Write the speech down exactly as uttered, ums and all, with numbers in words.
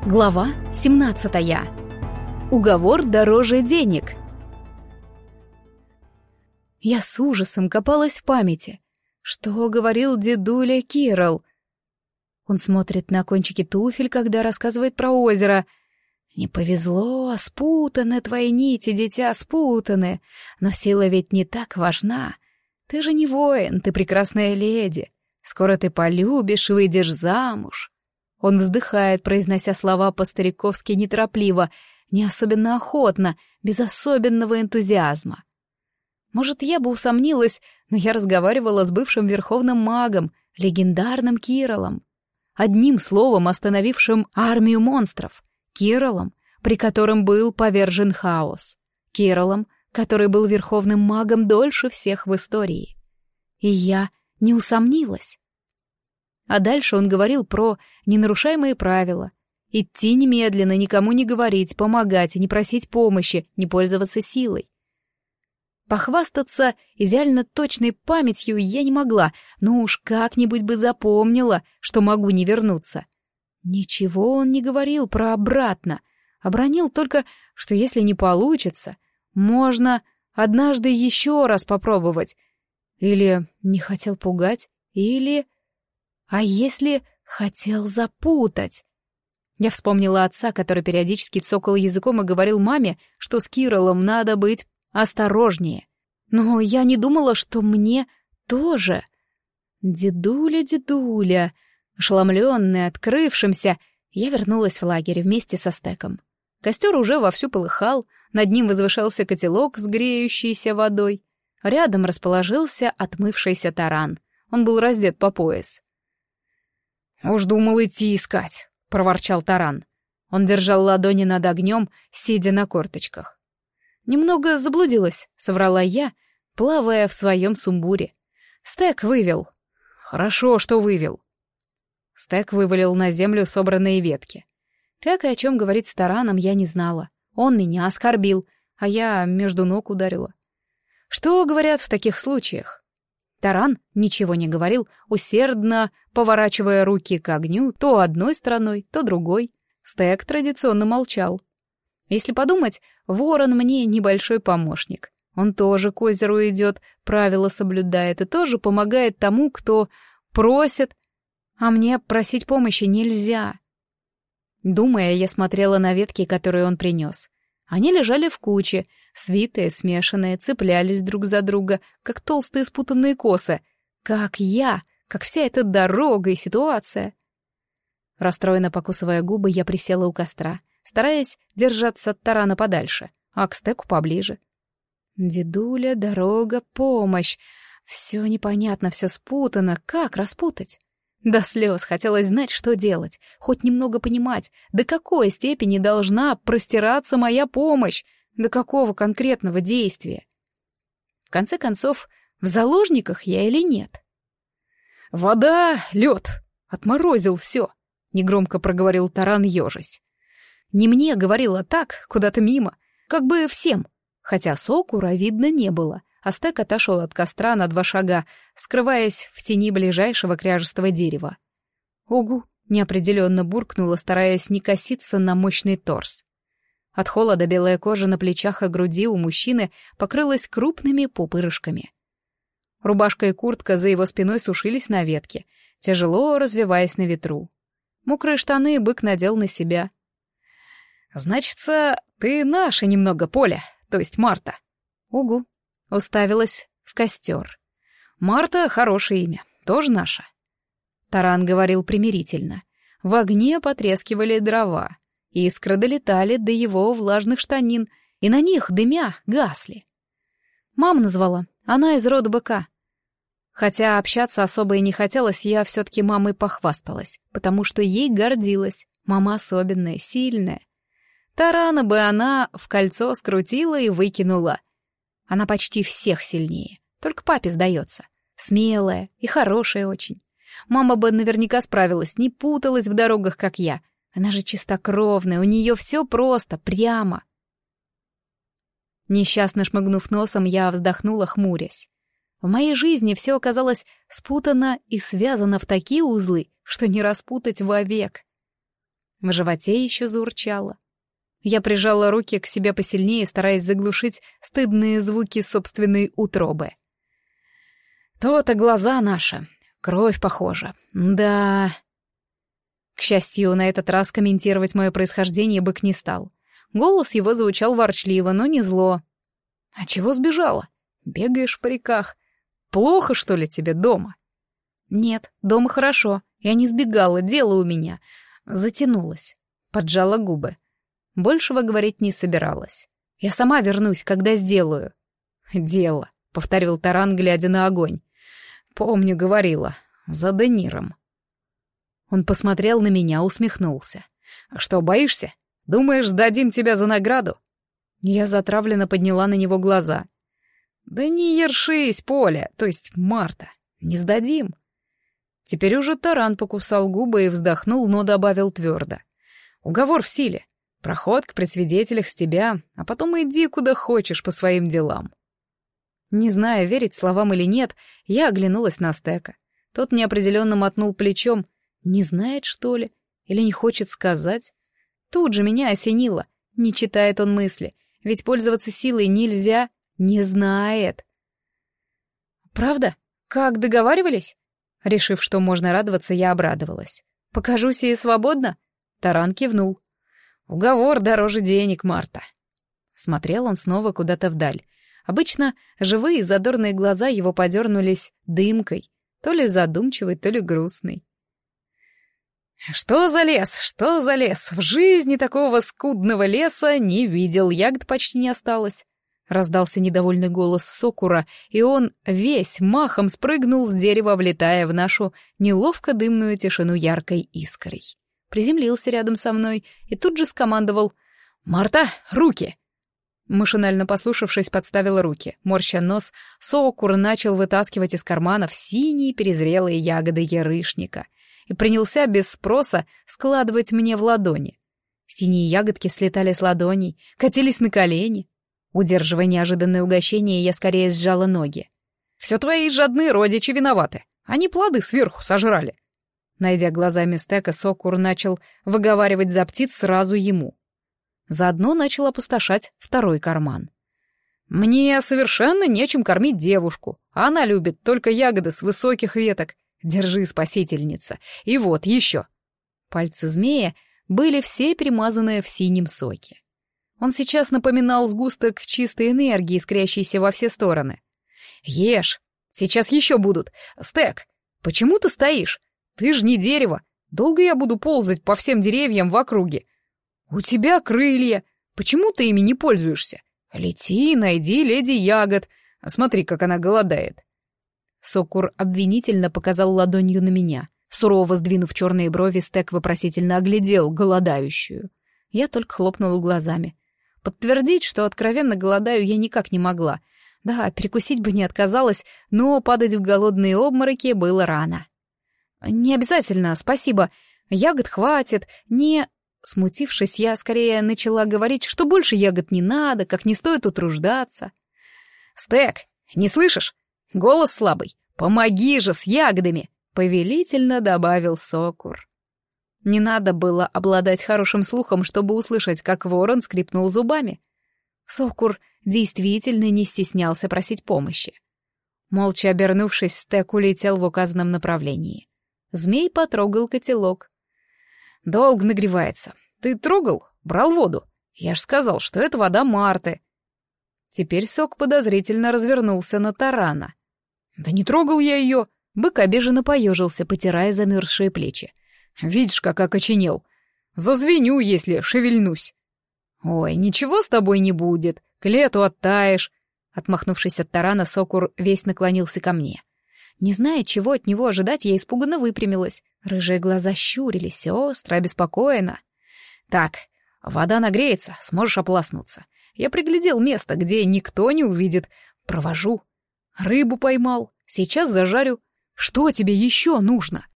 Глава семнадцатая. Уговор дороже денег. Я с ужасом копалась в памяти. Что говорил дедуля Кирилл? Он смотрит на кончики туфель, когда рассказывает про озеро. «Не повезло, спутаны твои нити, дитя, спутаны. Но сила ведь не так важна. Ты же не воин, ты прекрасная леди. Скоро ты полюбишь и выйдешь замуж». Он вздыхает, произнося слова по-стариковски неторопливо, не особенно охотно, без особенного энтузиазма. Может, я бы усомнилась, но я разговаривала с бывшим верховным магом, легендарным Кириллом. Одним словом остановившим армию монстров. Кириллом, при котором был повержен хаос. Кириллом, который был верховным магом дольше всех в истории. И я не усомнилась. А дальше он говорил про ненарушаемые правила. Идти немедленно, никому не говорить, помогать, не просить помощи, не пользоваться силой. Похвастаться идеально точной памятью я не могла, но уж как-нибудь бы запомнила, что могу не вернуться. Ничего он не говорил про обратно, обронил только, что если не получится, можно однажды еще раз попробовать. Или не хотел пугать, или... А если хотел запутать? Я вспомнила отца, который периодически цокал языком и говорил маме, что с Кириллом надо быть осторожнее. Но я не думала, что мне тоже. Дедуля, дедуля, ошеломленная открывшимся, я вернулась в лагерь вместе со Стеком. Костер уже вовсю полыхал, над ним возвышался котелок с греющейся водой. Рядом расположился отмывшийся таран. Он был раздет по пояс. «Уж думал идти искать», — проворчал таран. Он держал ладони над огнем, сидя на корточках. «Немного заблудилась», — соврала я, плавая в своем сумбуре. Стек вывел. «Хорошо, что вывел». Стек вывалил на землю собранные ветки. Как и о чем говорить с тараном, я не знала. Он меня оскорбил, а я между ног ударила. Что говорят в таких случаях? Таран ничего не говорил, усердно поворачивая руки к огню то одной стороной, то другой. Стек традиционно молчал. Если подумать, ворон мне небольшой помощник. Он тоже к озеру идет, правила соблюдает и тоже помогает тому, кто просит, а мне просить помощи нельзя. Думая, я смотрела на ветки, которые он принес. Они лежали в куче, свитые, смешанные, цеплялись друг за друга, как толстые спутанные косы. Как я, как вся эта дорога и ситуация. Расстроенно покусывая губы, я присела у костра, стараясь держаться от тарана подальше, а к Стеку поближе. Дедуля, дорога, помощь. Все непонятно, все спутано. Как распутать? До слез хотелось знать, что делать, хоть немного понимать, до какой степени должна простираться моя помощь, до какого конкретного действия. В конце концов, в заложниках я или нет? «Вода, лед, отморозил все», — негромко проговорил таран, ежась. Не мне говорила так, куда-то мимо, как бы всем, хотя сокура видно не было. А Стек отошел от костра на два шага, скрываясь в тени ближайшего кряжестого дерева. «Огу!» — неопределенно буркнула, стараясь не коситься на мощный торс. От холода белая кожа на плечах и груди у мужчины покрылась крупными пупырышками. Рубашка и куртка за его спиной сушились на ветке, тяжело развиваясь на ветру. Мокрые штаны бык надел на себя. «Значится, ты наша немного, Поля, то есть Марта». «Угу». Уставилась в костер. «Марта — хорошее имя, тоже наша». Таран говорил примирительно. В огне потрескивали дрова, искры долетали до его влажных штанин, и на них, дымя, гасли. Мама назвала, она из рода быка. Хотя общаться особо и не хотелось, я все-таки мамой похвасталась, потому что ей гордилась. Мама особенная, сильная. Тарана бы она в кольцо скрутила и выкинула. Она почти всех сильнее, только папе сдается. Смелая и хорошая очень. Мама бы наверняка справилась, не путалась в дорогах, как я. Она же чистокровная, у нее все просто, прямо. Несчастно шмыгнув носом, я вздохнула, хмурясь. В моей жизни все оказалось спутано и связано в такие узлы, что не распутать вовек. В животе еще заурчало. Я прижала руки к себе посильнее, стараясь заглушить стыдные звуки собственной утробы. То-то глаза наши, кровь похожа. Да. К счастью, на этот раз комментировать мое происхождение бык не стал. Голос его звучал ворчливо, но не зло. «А чего сбежала? Бегаешь в париках. Плохо, что ли, тебе дома?» «Нет, дома хорошо. Я не сбегала, дело у меня». Затянулась. Поджала губы. Большего говорить не собиралась. «Я сама вернусь, когда сделаю». «Дело», — повторил Таран, глядя на огонь. «Помню, говорила. За Дениром». Он посмотрел на меня, усмехнулся. «Что, боишься? Думаешь, сдадим тебя за награду?» Я затравленно подняла на него глаза. «Да не ершись, Поля, то есть Марта, не сдадим». Теперь уже Таран покусал губы и вздохнул, но добавил твердо. «Уговор в силе. Проход к предсвидетелях с тебя, а потом иди куда хочешь по своим делам». Не зная, верить словам или нет, я оглянулась на Стека. Тот неопределенно мотнул плечом. Не знает, что ли? Или не хочет сказать? Тут же меня осенило. Не читает он мысли. Ведь пользоваться силой нельзя. Не знает. «Правда? Как договаривались?» Решив, что можно радоваться, я обрадовалась. «Покажусь и свободно?» Таран кивнул. «Уговор дороже денег, Марта». Смотрел он снова куда-то вдаль. Обычно живые задорные глаза его подернулись дымкой, то ли задумчивой, то ли грустной. «Что за лес? Что за лес? В жизни такого скудного леса не видел, ягод почти не осталось». Раздался недовольный голос Сокура, и он весь махом спрыгнул с дерева, влетая в нашу неловко дымную тишину яркой искрой. Приземлился рядом со мной и тут же скомандовал: «Марта, руки!» Машинально послушавшись, подставила руки. Морща нос, Сокур начал вытаскивать из карманов синие перезрелые ягоды ярышника и принялся без спроса складывать мне в ладони. Синие ягодки слетали с ладоней, катились на колени. Удерживая неожиданное угощение, я скорее сжала ноги. «Все твои жадные родичи виноваты. Они плоды сверху сожрали». Найдя глазами Стека, Сокур начал выговаривать за птиц сразу ему. Заодно начал опустошать второй карман. «Мне совершенно нечем кормить девушку. Она любит только ягоды с высоких веток. Держи, спасительница. И вот еще». Пальцы змея были все перемазаны в синем соке. Он сейчас напоминал сгусток чистой энергии, искрящейся во все стороны. «Ешь! Сейчас еще будут! Стек, почему ты стоишь? Ты же не дерево! Долго я буду ползать по всем деревьям в округе? У тебя крылья! Почему ты ими не пользуешься? Лети, найди леди ягод! Смотри, как она голодает!» Сокур обвинительно показал ладонью на меня. Сурово сдвинув черные брови, Стек вопросительно оглядел голодающую. Я только хлопнула глазами. Подтвердить, что откровенно голодаю, я никак не могла. Да, перекусить бы не отказалась, но падать в голодные обмороки было рано. «Не обязательно, спасибо. Ягод хватит. Не...» Смутившись, я скорее начала говорить, что больше ягод не надо, как не стоит утруждаться. «Стек, не слышишь? Голос слабый. Помоги же с ягодами!» — повелительно добавил Сокур. Не надо было обладать хорошим слухом, чтобы услышать, как ворон скрипнул зубами. Сокур действительно не стеснялся просить помощи. Молча обернувшись, Стек улетел в указанном направлении. Змей потрогал котелок. «Долго нагревается. Ты трогал? Брал воду? Я ж сказал, что это вода Марты». Теперь Сок подозрительно развернулся на Тарана. «Да не трогал я ее!» Бык обиженно поежился, потирая замерзшие плечи. «Видишь, как окоченел. Зазвеню, если шевельнусь». «Ой, ничего с тобой не будет, к лету оттаешь». Отмахнувшись от Тарана, Сокур весь наклонился ко мне. Не зная, чего от него ожидать, я испуганно выпрямилась. Рыжие глаза щурились, остро, обеспокоенно. «Так, вода нагреется, сможешь ополоснуться. Я приглядел место, где никто не увидит. Провожу. Рыбу поймал, сейчас зажарю. Что тебе еще нужно?»